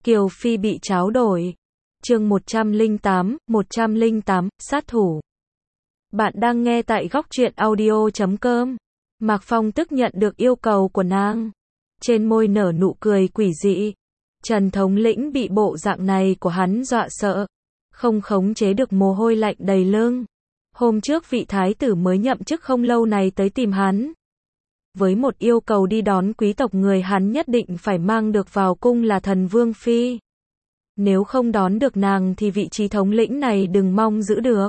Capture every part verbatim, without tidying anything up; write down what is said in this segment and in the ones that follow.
Kiều Phi bị tráo đổi. Chương một trăm lẻ tám, một trăm lẻ tám, sát thủ. Bạn đang nghe tại góc truyện audio chấm com. Mạc Phong tức nhận được yêu cầu của nàng. Trên môi nở nụ cười quỷ dị. Trần thống lĩnh bị bộ dạng này của hắn dọa sợ. Không khống chế được mồ hôi lạnh đầy lưng. Hôm trước vị thái tử mới nhậm chức không lâu này tới tìm hắn. Với một yêu cầu đi đón quý tộc người hắn nhất định phải mang được vào cung là thần vương phi. Nếu không đón được nàng thì vị trí thống lĩnh này đừng mong giữ được.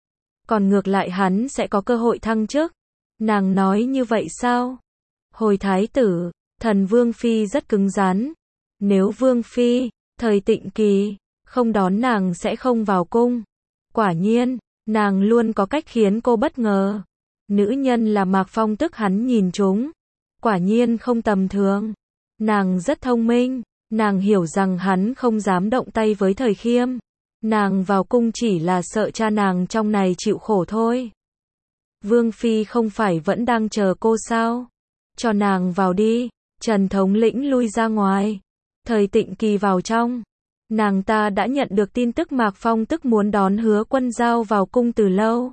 Còn ngược lại hắn sẽ có cơ hội thăng chức. Nàng nói như vậy sao? Hồi thái tử, thần vương phi rất cứng rắn. Nếu vương phi, thời Tịnh Kỳ, không đón nàng sẽ không vào cung. Quả nhiên, nàng luôn có cách khiến cô bất ngờ. Nữ nhân là Mạc Phong tức hắn nhìn trúng. Quả nhiên không tầm thường. Nàng rất thông minh. Nàng hiểu rằng hắn không dám động tay với Thời Khiêm. Nàng vào cung chỉ là sợ cha nàng trong này chịu khổ thôi. Vương Phi không phải vẫn đang chờ cô sao? Cho nàng vào đi. Trần thống lĩnh lui ra ngoài. Thời Tịnh Kỳ vào trong. Nàng ta đã nhận được tin tức Mạc Phong tức muốn đón Hứa Quân Giao vào cung từ lâu.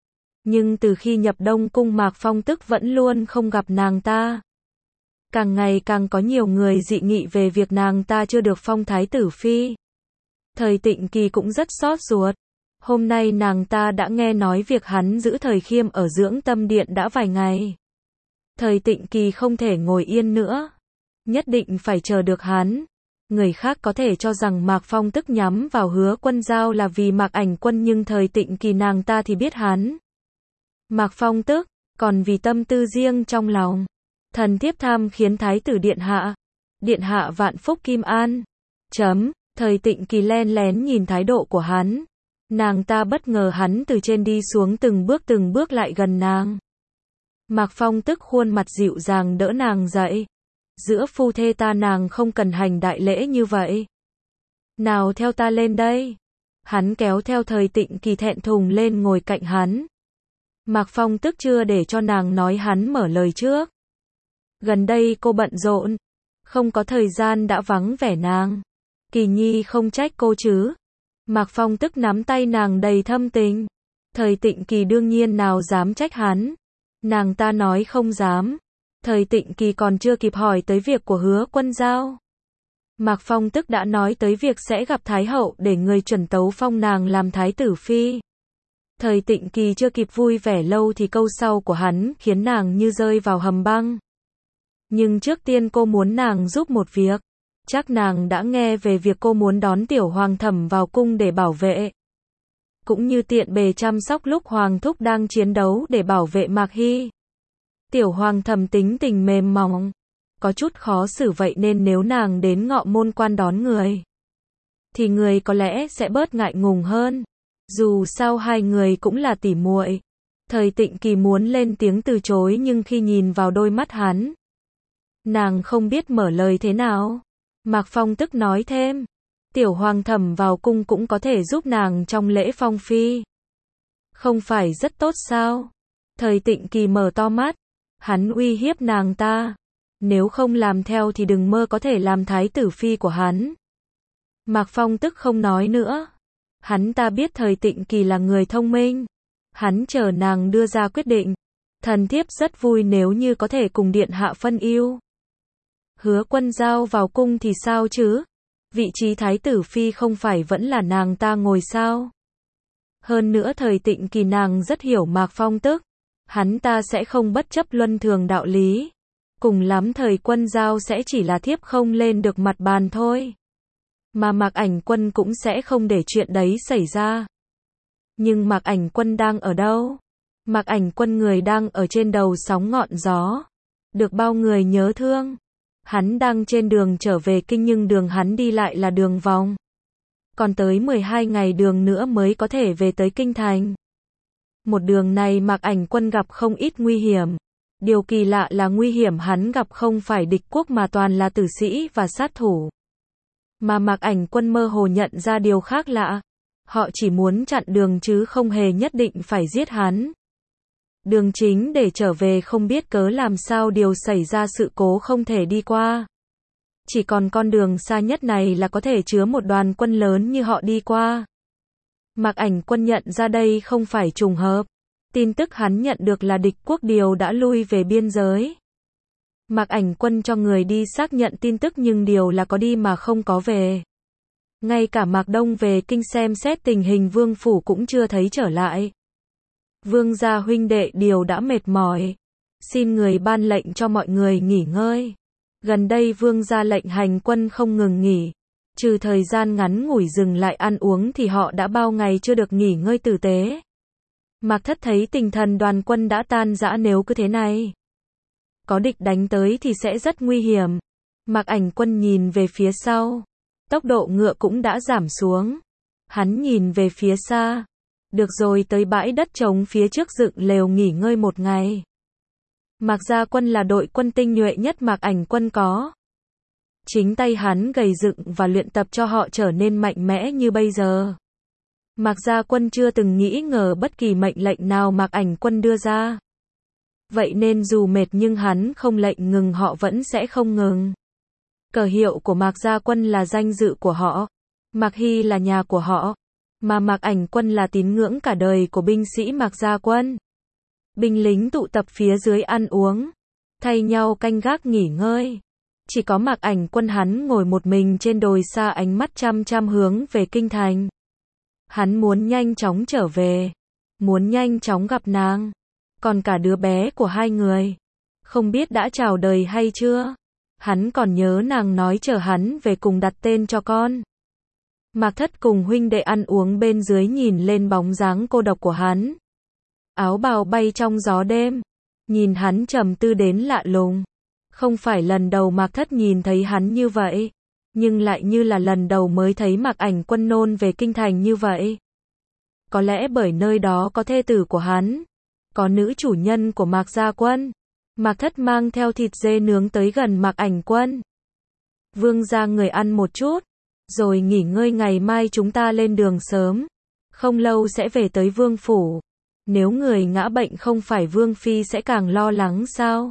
Nhưng từ khi nhập Đông cung Mạc Phong tức vẫn luôn không gặp nàng ta. Càng ngày càng có nhiều người dị nghị về việc nàng ta chưa được phong thái tử phi. Thời Tịnh Kỳ cũng rất xót ruột. Hôm nay nàng ta đã nghe nói việc hắn giữ Thời Khiêm ở dưỡng tâm điện đã vài ngày. Thời Tịnh Kỳ không thể ngồi yên nữa. Nhất định phải chờ được hắn. Người khác có thể cho rằng Mạc Phong tức nhắm vào Hứa Quân Giao là vì Mạc Ảnh Quân, nhưng Thời Tịnh Kỳ nàng ta thì biết hắn. Mạc Phong tức, còn vì tâm tư riêng trong lòng. Thần thiếp tham khiến thái tử điện hạ. Điện hạ vạn phúc kim an. Chấm, Thời Tịnh Kỳ len lén nhìn thái độ của hắn. Nàng ta bất ngờ hắn từ trên đi xuống từng bước từng bước lại gần nàng. Mạc Phong tức khuôn mặt dịu dàng đỡ nàng dậy. Giữa phu thê ta nàng không cần hành đại lễ như vậy. Nào theo ta lên đây. Hắn kéo theo Thời Tịnh Kỳ thẹn thùng lên ngồi cạnh hắn. Mạc Phong tức chưa để cho nàng nói hắn mở lời trước. Gần đây cô bận rộn, không có thời gian đã vắng vẻ nàng. Kỳ Nhi không trách cô chứ. Mạc Phong tức nắm tay nàng đầy thâm tình. Thời Tịnh Kỳ đương nhiên nào dám trách hắn. Nàng ta nói không dám. Thời Tịnh Kỳ còn chưa kịp hỏi tới việc của Hứa Quân Giao. Mạc Phong tức đã nói tới việc sẽ gặp Thái hậu để người chuẩn tấu phong nàng làm thái tử phi. Thời Tịnh Kỳ chưa kịp vui vẻ lâu thì câu sau của hắn khiến nàng như rơi vào hầm băng. Nhưng trước tiên cô muốn nàng giúp một việc. Chắc nàng đã nghe về việc cô muốn đón Tiểu Hoàng Thẩm vào cung để bảo vệ. Cũng như tiện bề chăm sóc lúc Hoàng thúc đang chiến đấu để bảo vệ Mạc Hy. Tiểu Hoàng Thẩm tính tình mềm mỏng, có chút khó xử, vậy nên nếu nàng đến Ngọ Môn Quan đón người, thì người có lẽ sẽ bớt ngại ngùng hơn. Dù sao hai người cũng là tỉ muội. Thời Tịnh Kỳ muốn lên tiếng từ chối nhưng khi nhìn vào đôi mắt hắn, nàng không biết mở lời thế nào. Mạc Phong tức nói thêm, Tiểu Hoàng Thẩm vào cung cũng có thể giúp nàng trong lễ phong phi. Không phải rất tốt sao? Thời Tịnh Kỳ mở to mắt, hắn uy hiếp nàng ta. Nếu không làm theo thì đừng mơ có thể làm thái tử phi của hắn. Mạc Phong tức không nói nữa. Hắn ta biết Thời Tịnh Kỳ là người thông minh. Hắn chờ nàng đưa ra quyết định. Thần thiếp rất vui nếu như có thể cùng điện hạ phân ưu. Hứa Quân Giao vào cung thì sao chứ? Vị trí thái tử phi không phải vẫn là nàng ta ngồi sao? Hơn nữa Thời Tịnh Kỳ nàng rất hiểu Mạc Phong tức. Hắn ta sẽ không bất chấp luân thường đạo lý. Cùng lắm Thời Quân Giao sẽ chỉ là thiếp không lên được mặt bàn thôi. Mà Mạc Ảnh Quân cũng sẽ không để chuyện đấy xảy ra. Nhưng Mạc Ảnh Quân đang ở đâu? Mạc Ảnh Quân người đang ở trên đầu sóng ngọn gió. Được bao người nhớ thương. Hắn đang trên đường trở về kinh nhưng đường hắn đi lại là đường vòng. Còn tới mười hai ngày đường nữa mới có thể về tới kinh thành. Một đường này Mạc Ảnh Quân gặp không ít nguy hiểm. Điều kỳ lạ là nguy hiểm hắn gặp không phải địch quốc mà toàn là tử sĩ và sát thủ. Mà Mạc Ảnh Quân mơ hồ nhận ra điều khác lạ. Họ chỉ muốn chặn đường chứ không hề nhất định phải giết hắn. Đường chính để trở về không biết cớ làm sao điều xảy ra sự cố không thể đi qua. Chỉ còn con đường xa nhất này là có thể chứa một đoàn quân lớn như họ đi qua. Mạc Ảnh Quân nhận ra đây không phải trùng hợp. Tin tức hắn nhận được là địch quốc điều đã lui về biên giới. Mạc Ảnh Quân cho người đi xác nhận tin tức nhưng điều là có đi mà không có về. Ngay cả Mạc Đông về kinh xem xét tình hình vương phủ cũng chưa thấy trở lại. Vương gia huynh đệ điều đã mệt mỏi. Xin người ban lệnh cho mọi người nghỉ ngơi. Gần đây vương gia lệnh hành quân không ngừng nghỉ. Trừ thời gian ngắn ngủi dừng lại ăn uống thì họ đã bao ngày chưa được nghỉ ngơi tử tế. Mạc Thất thấy tinh thần đoàn quân đã tan rã nếu cứ thế này. Có địch đánh tới thì sẽ rất nguy hiểm. Mạc Ảnh Quân nhìn về phía sau. Tốc độ ngựa cũng đã giảm xuống. Hắn nhìn về phía xa. Được rồi, tới bãi đất trống phía trước dựng lều nghỉ ngơi một ngày. Mạc Gia Quân là đội quân tinh nhuệ nhất Mạc Ảnh Quân có. Chính tay hắn gầy dựng và luyện tập cho họ trở nên mạnh mẽ như bây giờ. Mạc Gia Quân chưa từng nghĩ ngờ bất kỳ mệnh lệnh nào Mạc Ảnh Quân đưa ra. Vậy nên dù mệt nhưng hắn không lệnh ngừng họ vẫn sẽ không ngừng. Cờ hiệu của Mạc Gia Quân là danh dự của họ. Mạc Hy là nhà của họ. Mà Mạc Ảnh Quân là tín ngưỡng cả đời của binh sĩ Mạc Gia Quân. Binh lính tụ tập phía dưới ăn uống. Thay nhau canh gác nghỉ ngơi. Chỉ có Mạc Ảnh Quân hắn ngồi một mình trên đồi xa ánh mắt chăm chăm hướng về kinh thành. Hắn muốn nhanh chóng trở về. Muốn nhanh chóng gặp nàng. Còn cả đứa bé của hai người. Không biết đã chào đời hay chưa. Hắn còn nhớ nàng nói chờ hắn về cùng đặt tên cho con. Mạc Thất cùng huynh đệ ăn uống bên dưới nhìn lên bóng dáng cô độc của hắn. Áo bào bay trong gió đêm. Nhìn hắn trầm tư đến lạ lùng. Không phải lần đầu Mạc Thất nhìn thấy hắn như vậy. Nhưng lại như là lần đầu mới thấy Mạc Ảnh Quân nôn về kinh thành như vậy. Có lẽ bởi nơi đó có thê tử của hắn. Có nữ chủ nhân của Mạc Gia Quân. Mạc Thất mang theo thịt dê nướng tới gần Mạc Ảnh Quân. Vương gia người ăn một chút. Rồi nghỉ ngơi, ngày mai chúng ta lên đường sớm. Không lâu sẽ về tới vương phủ. Nếu người ngã bệnh không phải vương phi sẽ càng lo lắng sao?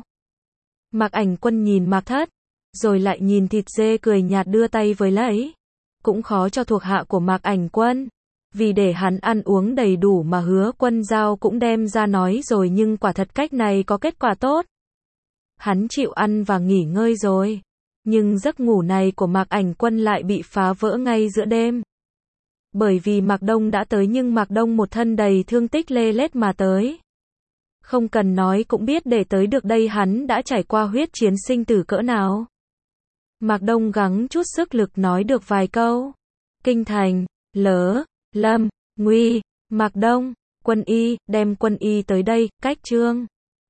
Mạc Ảnh Quân nhìn Mạc Thất. Rồi lại nhìn thịt dê cười nhạt đưa tay với lấy. Cũng khó cho thuộc hạ của Mạc Ảnh Quân. Vì để hắn ăn uống đầy đủ mà Hứa Quân Giao cũng đem ra nói rồi, nhưng quả thật cách này có kết quả tốt. Hắn chịu ăn và nghỉ ngơi rồi. Nhưng giấc ngủ này của Mạc Ảnh Quân lại bị phá vỡ ngay giữa đêm. Bởi vì Mạc Đông đã tới, nhưng Mạc Đông một thân đầy thương tích lê lết mà tới. Không cần nói cũng biết để tới được đây hắn đã trải qua huyết chiến sinh tử cỡ nào. Mạc Đông gắng chút sức lực nói được vài câu. Kinh thành, Lỡ, Lâm, Nguy, Mạc Đông, Quân y, đem Quân y tới đây, cách trương.